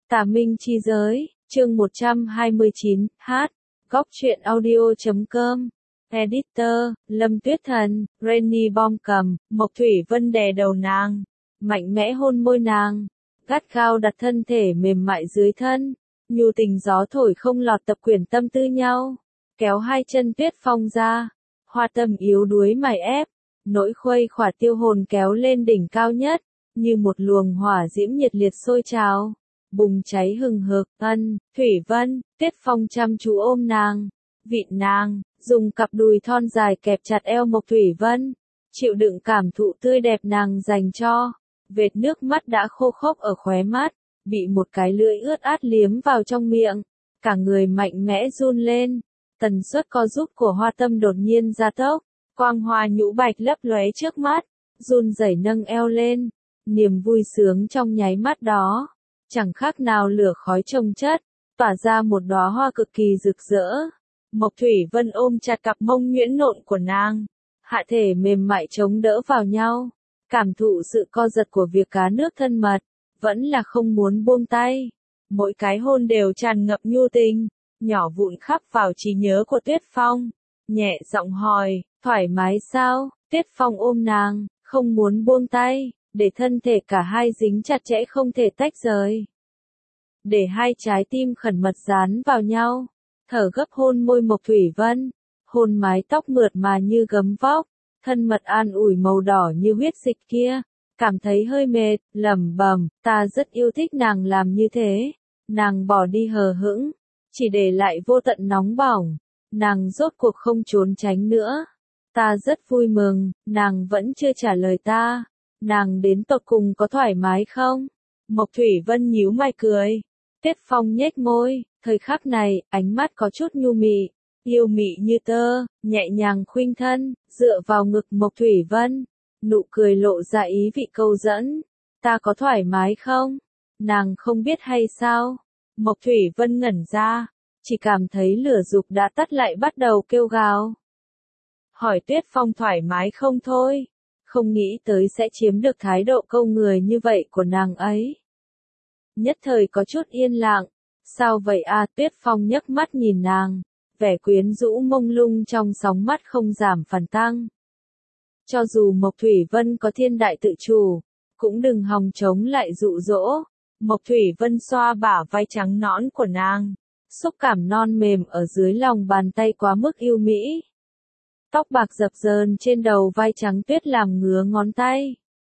Tà Minh Chi Giới, chương 129, hát, góc truyện audio.com, editor, Lâm Tuyết Thần, Rainy Bom cầm, Mộc Thủy Vân đè đầu nàng, mạnh mẽ hôn môi nàng, gắt gao đặt thân thể mềm mại dưới thân, nhu tình gió thổi không lọt tập quyển tâm tư nhau, kéo hai chân Tuyết Phong ra, hoa tâm yếu đuối mài ép, nỗi khuây khỏa tiêu hồn kéo lên đỉnh cao nhất, như một luồng hỏa diễm nhiệt liệt sôi trào, bùng cháy hừng hực. Thủy Vân, Tuyết Phong chăm chú ôm nàng, vịn nàng, dùng cặp đùi thon dài kẹp chặt eo Mộc Thủy Vân, chịu đựng cảm thụ tươi đẹp nàng dành cho, vệt nước mắt đã khô khốc ở khóe mắt, bị một cái lưỡi ướt át liếm vào trong miệng, cả người mạnh mẽ run lên, tần suất co rút của hoa tâm đột nhiên gia tốc, quang hoa nhũ bạch lấp lóe trước mắt, run rẩy nâng eo lên, niềm vui sướng trong nháy mắt đó, chẳng khác nào lửa khói chồng chất, tỏa ra một đóa hoa cực kỳ rực rỡ. Mộc Thủy Vân ôm chặt cặp mông nhuyễn nộn của nàng, hạ thể mềm mại chống đỡ vào nhau, cảm thụ sự co giật của việc cá nước thân mật, vẫn là không muốn buông tay. Mỗi cái hôn đều tràn ngập nhu tình, nhỏ vụn khắc vào trí nhớ của Tuyết Phong. Nhẹ giọng hỏi, thoải mái sao? Tuyết Phong ôm nàng, không muốn buông tay, để thân thể cả hai dính chặt chẽ không thể tách rời. Để hai trái tim khẩn mật dán vào nhau, thở gấp hôn môi Mộc Thủy Vân, hôn mái tóc mượt mà như gấm vóc, thân mật an ủi màu đỏ như huyết dịch kia, cảm thấy hơi mệt, lẩm bẩm, ta rất yêu thích nàng làm như thế. Nàng bỏ đi hờ hững, chỉ để lại vô tận nóng bỏng, nàng rốt cuộc không trốn tránh nữa. Ta rất vui mừng, nàng vẫn chưa trả lời ta, nàng đến tột cùng có thoải mái không? Mộc Thủy Vân nhíu mày cười, Tuyết Phong nhếch môi, thời khắc này, ánh mắt có chút nhu mị, yêu mị như tơ, nhẹ nhàng khuynh thân, dựa vào ngực Mộc Thủy Vân, nụ cười lộ ra ý vị câu dẫn, ta có thoải mái không? Nàng không biết hay sao? Mộc Thủy Vân ngẩn ra, chỉ cảm thấy lửa dục đã tắt lại bắt đầu kêu gào. Hỏi Tuyết Phong thoải mái không thôi, không nghĩ tới sẽ chiếm được thái độ câu người như vậy của nàng ấy. Nhất thời có chút yên lặng, sao vậy à? Tuyết Phong nhấc mắt nhìn nàng, vẻ quyến rũ mông lung trong sóng mắt không giảm phản tăng. Cho dù Mộc Thủy Vân có thiên đại tự chủ, cũng đừng hòng chống lại dụ dỗ. Mộc Thủy Vân xoa bả vai trắng nõn của nàng, xúc cảm non mềm ở dưới lòng bàn tay quá mức yêu mỹ. Tóc bạc dập dờn trên đầu vai trắng tuyết làm ngứa ngón tay.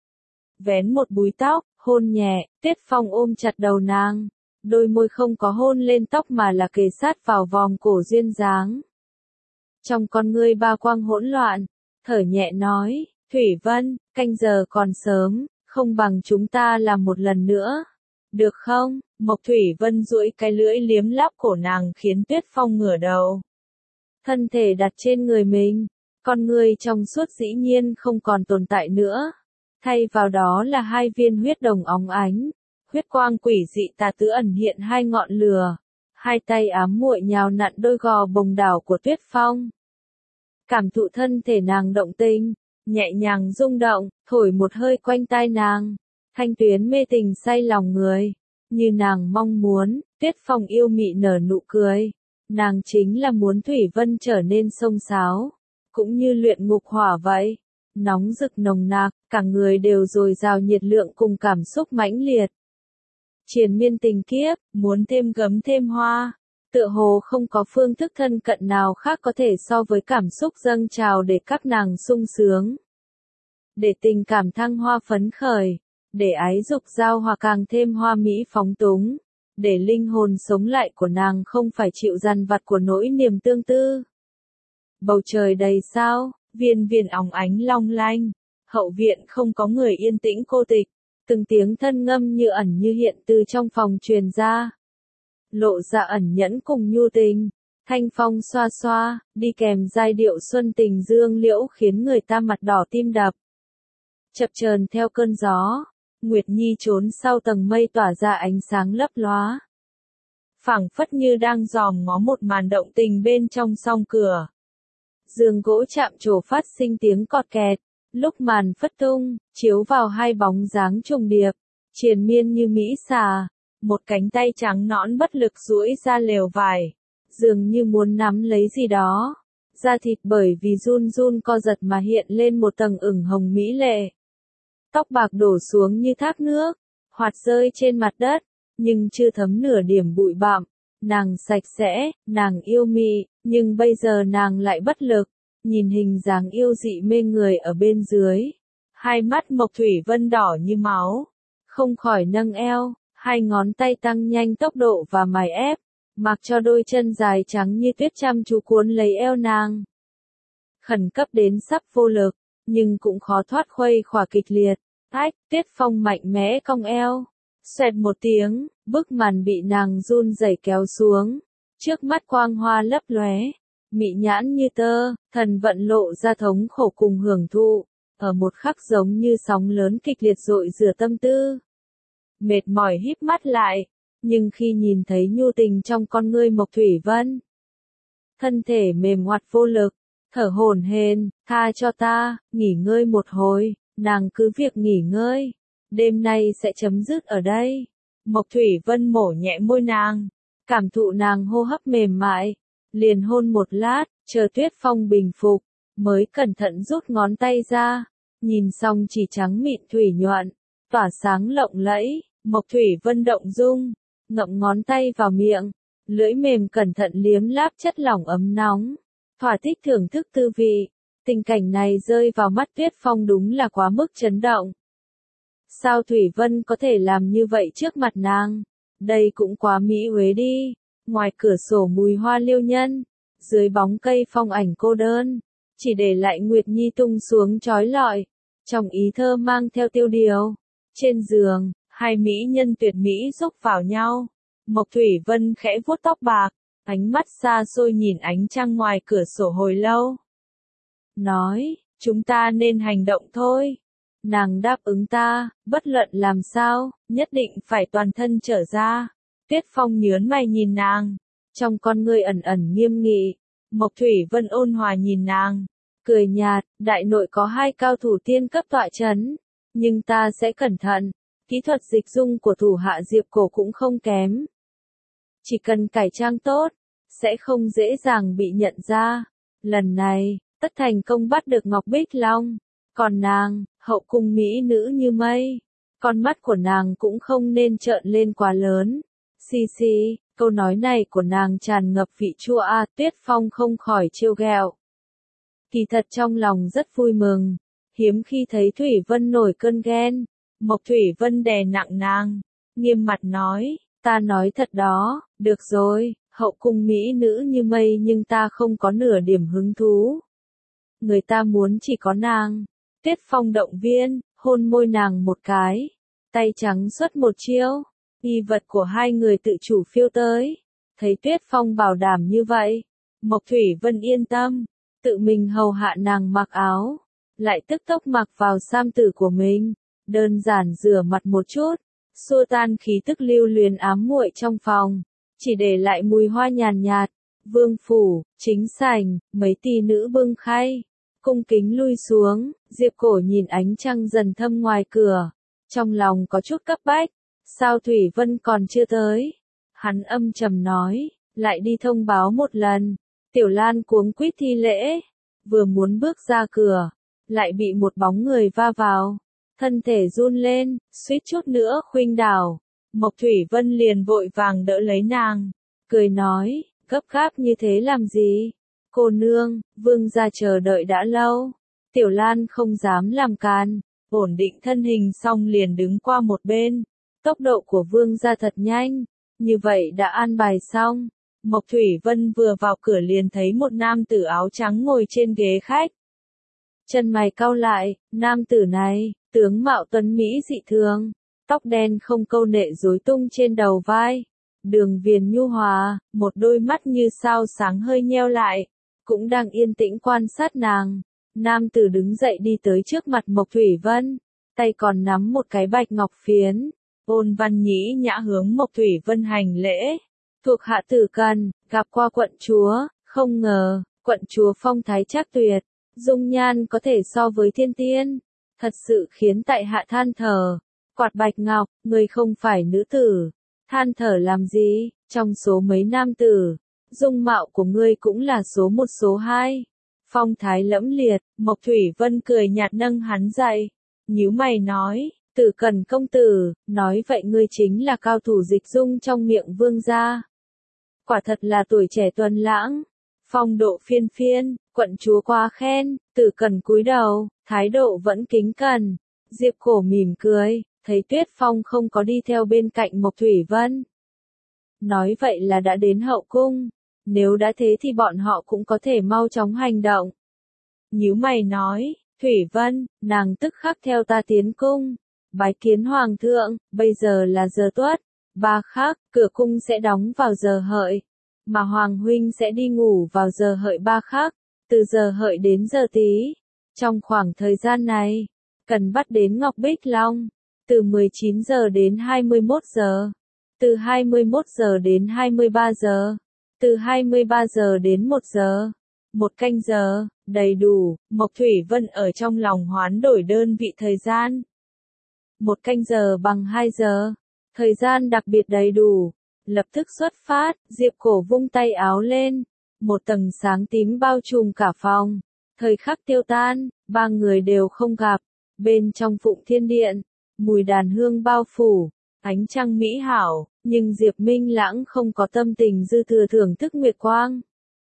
Vén một búi tóc, hôn nhẹ, Tuyết Phong ôm chặt đầu nàng, đôi môi không có hôn lên tóc mà là kề sát vào vòng cổ duyên dáng. Trong con ngươi ba quang hỗn loạn, thở nhẹ nói, Thủy Vân, canh giờ còn sớm, không bằng chúng ta làm một lần nữa. Được không? Mộc Thủy Vân duỗi cái lưỡi liếm láp cổ nàng khiến Tuyết Phong ngửa đầu. Thân thể đặt trên người mình, con ngươi trong suốt dĩ nhiên không còn tồn tại nữa. Thay vào đó là hai viên huyết đồng óng ánh, huyết quang quỷ dị tà tứ ẩn hiện hai ngọn lửa. Hai tay ám muội nhào nặn đôi gò bồng đảo của Tuyết Phong. Cảm thụ thân thể nàng động tình, nhẹ nhàng rung động, thổi một hơi quanh tai nàng. Thanh tuyến mê tình say lòng người, như nàng mong muốn, Tuyết Phong yêu mị nở nụ cười. Nàng chính là muốn Thủy Vân trở nên xông xáo, cũng như luyện ngục hỏa vậy. Nóng rực nồng nặc, cả người đều dồi dào nhiệt lượng cùng cảm xúc mãnh liệt. Triền miên tình kiếp, muốn thêm gấm thêm hoa, tựa hồ không có phương thức thân cận nào khác có thể so với cảm xúc dâng trào để các nàng sung sướng. Để tình cảm thăng hoa phấn khởi, để ái dục giao hòa càng thêm hoa mỹ phóng túng, để linh hồn sống lại của nàng không phải chịu dằn vặt của nỗi niềm tương tư. Bầu trời đầy sao, viên viên óng ánh long lanh, hậu viện không có người yên tĩnh cô tịch, từng tiếng thân ngâm như ẩn như hiện từ trong phòng truyền ra. Lộ ra ẩn nhẫn cùng nhu tình, thanh phong xoa xoa, đi kèm giai điệu xuân tình dương liễu khiến người ta mặt đỏ tim đập. Chập chờn theo cơn gió, Nguyệt Nhi trốn sau tầng mây tỏa ra ánh sáng lấp lóa. Phảng phất như đang dòm ngó một màn động tình bên trong song cửa. Giường gỗ chạm trổ phát sinh tiếng cọt kẹt, lúc màn phất tung, chiếu vào hai bóng dáng trùng điệp, triền miên như mỹ xà, một cánh tay trắng nõn bất lực duỗi ra lều vải, dường như muốn nắm lấy gì đó. Da thịt bởi vì run run co giật mà hiện lên một tầng ửng hồng mỹ lệ. Tóc bạc đổ xuống như thác nước, hoạt rơi trên mặt đất, nhưng chưa thấm nửa điểm bụi bặm. Nàng sạch sẽ, nàng yêu mị, nhưng bây giờ nàng lại bất lực, nhìn hình dáng yêu dị mê người ở bên dưới. Hai mắt Mộc Thủy Vân đỏ như máu, không khỏi nâng eo, hai ngón tay tăng nhanh tốc độ và mài ép, mặc cho đôi chân dài trắng như tuyết chăm chú cuốn lấy eo nàng. Khẩn cấp đến sắp vô lực, nhưng cũng khó thoát khuây khỏa kịch liệt. Ách, Tuyết Phong mạnh mẽ cong eo. Xoẹt một tiếng, bức màn bị nàng run rẩy kéo xuống. Trước mắt quang hoa lấp lóe, mị nhãn như tơ, thần vận lộ ra thống khổ cùng hưởng thụ. Ở một khắc giống như sóng lớn kịch liệt dội rửa tâm tư. Mệt mỏi híp mắt lại, nhưng khi nhìn thấy nhu tình trong con ngươi Mộc Thủy Vân, thân thể mềm oặt vô lực, thở hổn hển, tha cho ta, nghỉ ngơi một hồi, nàng cứ việc nghỉ ngơi, đêm nay sẽ chấm dứt ở đây. Mộc Thủy Vân mổ nhẹ môi nàng, cảm thụ nàng hô hấp mềm mại, liền hôn một lát, chờ Tuyết Phong bình phục, mới cẩn thận rút ngón tay ra, nhìn xong chỉ trắng mịn thủy nhuận, tỏa sáng lộng lẫy. Mộc Thủy Vân động dung, ngậm ngón tay vào miệng, lưỡi mềm cẩn thận liếm láp chất lỏng ấm nóng, thỏa thích thưởng thức tư vị. Tình cảnh này rơi vào mắt Tuyết Phong đúng là quá mức chấn động. Sao Thủy Vân có thể làm như vậy trước mặt nàng? Đây cũng quá mỹ huế đi. Ngoài cửa sổ mùi hoa liêu nhân, dưới bóng cây phong ảnh cô đơn, chỉ để lại Nguyệt Nhi tung xuống trói lọi, trong ý thơ mang theo tiêu điều. Trên giường, hai mỹ nhân tuyệt mỹ xúc vào nhau. Mộc Thủy Vân khẽ vuốt tóc bạc, ánh mắt xa xôi nhìn ánh trăng ngoài cửa sổ hồi lâu. Nói, chúng ta nên hành động thôi. Nàng đáp ứng ta, bất luận làm sao, nhất định phải toàn thân trở ra. Tuyết Phong nhớn mày nhìn nàng, trong con ngươi ẩn ẩn nghiêm nghị. Mộc Thủy Vân ôn hòa nhìn nàng, cười nhạt, đại nội có hai cao thủ tiên cấp tọa chấn, nhưng ta sẽ cẩn thận. Kỹ thuật dịch dung của thủ hạ Diệp Cổ cũng không kém. Chỉ cần cải trang tốt, sẽ không dễ dàng bị nhận ra. Lần này, tất thành công bắt được Ngọc Bích Long. Còn nàng, hậu cung mỹ nữ như mây. Con mắt của nàng cũng không nên trợn lên quá lớn. Xì xì, câu nói này của nàng tràn ngập vị chua a. Tuyết Phong không khỏi trêu ghẹo. Kỳ thật trong lòng rất vui mừng. Hiếm khi thấy Thủy Vân nổi cơn ghen. Mộc Thủy Vân đè nặng nàng, nghiêm mặt nói, ta nói thật đó, được rồi, hậu cung mỹ nữ như mây nhưng ta không có nửa điểm hứng thú. Người ta muốn chỉ có nàng. Tuyết Phong động viên, hôn môi nàng một cái, tay trắng xuất một chiêu, y vật của hai người tự chủ phiêu tới. Thấy Tuyết Phong bảo đảm như vậy, Mộc Thủy Vân yên tâm, tự mình hầu hạ nàng mặc áo, lại tức tốc mặc vào sam tử của mình. Đơn giản rửa mặt một chút, xua tan khí tức lưu luyến ám muội trong phòng, chỉ để lại mùi hoa nhàn nhạt. Vương phủ, chính sảnh, mấy tỷ nữ bưng khay, cung kính lui xuống. Diệp Cổ nhìn ánh trăng dần thâm ngoài cửa, trong lòng có chút cấp bách. Sao Thủy Vân còn chưa tới? Hắn âm trầm nói, lại đi thông báo một lần. Tiểu Lan cuống quýt thi lễ, vừa muốn bước ra cửa, lại bị một bóng người va vào. Thân thể run lên, suýt chút nữa khuynh đảo. Mộc Thủy Vân liền vội vàng đỡ lấy nàng, cười nói, gấp gáp như thế làm gì? Cô nương, vương gia chờ đợi đã lâu. Tiểu Lan không dám làm càn, ổn định thân hình xong liền đứng qua một bên. Tốc độ của vương gia thật nhanh, như vậy đã an bài xong. Mộc Thủy Vân vừa vào cửa liền thấy một nam tử áo trắng ngồi trên ghế khách. Chân mày cau lại, nam tử này, tướng mạo tuấn mỹ dị thường, tóc đen không câu nệ rối tung trên đầu vai, đường viền nhu hòa, một đôi mắt như sao sáng hơi nheo lại, cũng đang yên tĩnh quan sát nàng. Nam tử đứng dậy đi tới trước mặt Mộc Thủy Vân, tay còn nắm một cái bạch ngọc phiến, ôn văn nhĩ nhã hướng Mộc Thủy Vân hành lễ. Thuộc hạ Tử Cần, gặp qua quận chúa, không ngờ, quận chúa phong thái trác tuyệt, dung nhan có thể so với thiên tiên, thật sự khiến tại hạ than thở. Quạt bạch ngọc, người không phải nữ tử, than thở làm gì, trong số mấy nam tử, dung mạo của ngươi cũng là số một số hai. Phong thái lẫm liệt, Mộc Thủy Vân cười nhạt nâng hắn dậy, nhíu mày nói, Tử Cần công tử, nói vậy ngươi chính là cao thủ dịch dung trong miệng vương gia. Quả thật là tuổi trẻ tuấn lãng, phong độ phiên phiên, quận chúa quá khen, Tử Cần cúi đầu, thái độ vẫn kính cẩn. Diệp Cổ mỉm cười, thấy Tuyết Phong không có đi theo bên cạnh Mộc Thủy Vân. Nói vậy là đã đến hậu cung, nếu đã thế thì bọn họ cũng có thể mau chóng hành động. Nhíu mày nói, Thủy Vân, nàng tức khắc theo ta tiến cung, bái kiến hoàng thượng, bây giờ là giờ tuất, 3 khắc, cửa cung sẽ đóng vào giờ hợi, mà hoàng huynh sẽ đi ngủ vào giờ hợi 3 khắc, từ giờ hợi đến giờ tí. Trong khoảng thời gian này, cần bắt đến Ngọc Bích Long, từ 19 giờ đến 21 giờ, từ 21 giờ đến 23 giờ, từ 23 giờ đến 1 giờ, 1 canh giờ, đầy đủ. Mộc Thủy Vân ở trong lòng hoán đổi đơn vị thời gian. 1 canh giờ bằng 2 giờ, thời gian đặc biệt đầy đủ. Lập tức xuất phát, Diệp Cổ vung tay áo lên, một tầng sáng tím bao trùm cả phòng. Thời khắc tiêu tan, 3 người đều không gặp. Bên trong Phụng Thiên Điện, mùi đàn hương bao phủ, ánh trăng mỹ hảo, nhưng Diệp Minh Lãng không có tâm tình dư thừa thưởng thức nguyệt quang.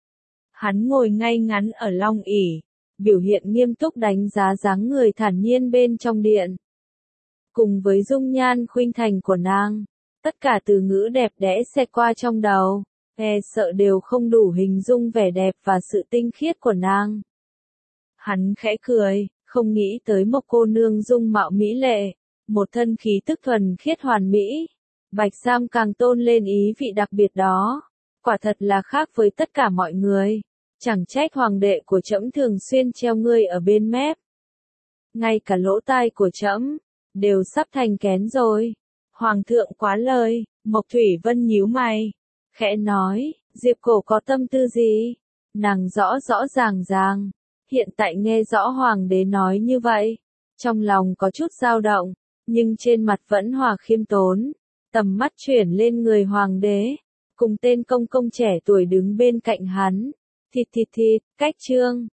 Hắn ngồi ngay ngắn ở long ỷ, biểu hiện nghiêm túc đánh giá dáng người thản nhiên bên trong điện. Cùng với dung nhan khuynh thành của nàng, tất cả từ ngữ đẹp đẽ xẹt qua trong đầu, sợ đều không đủ hình dung vẻ đẹp và sự tinh khiết của nàng. Hắn khẽ cười, không nghĩ tới Mộc cô nương dung mạo mỹ lệ, một thân khí tức thuần khiết hoàn mỹ. Bạch Sam càng tôn lên ý vị đặc biệt đó, quả thật là khác với tất cả mọi người. Chẳng trách hoàng đệ của trẫm thường xuyên treo ngươi ở bên mép. Ngay cả lỗ tai của trẫm đều sắp thành kén rồi. Hoàng thượng quá lời, Mộc Thủy Vân nhíu mày, khẽ nói, Diệp Cổ có tâm tư gì? Nàng rõ rõ ràng, hiện tại nghe rõ hoàng đế nói như vậy, trong lòng có chút dao động, nhưng trên mặt vẫn hòa khiêm tốn, tầm mắt chuyển lên người hoàng đế, cùng tên công công trẻ tuổi đứng bên cạnh hắn. Thịt, cách chương.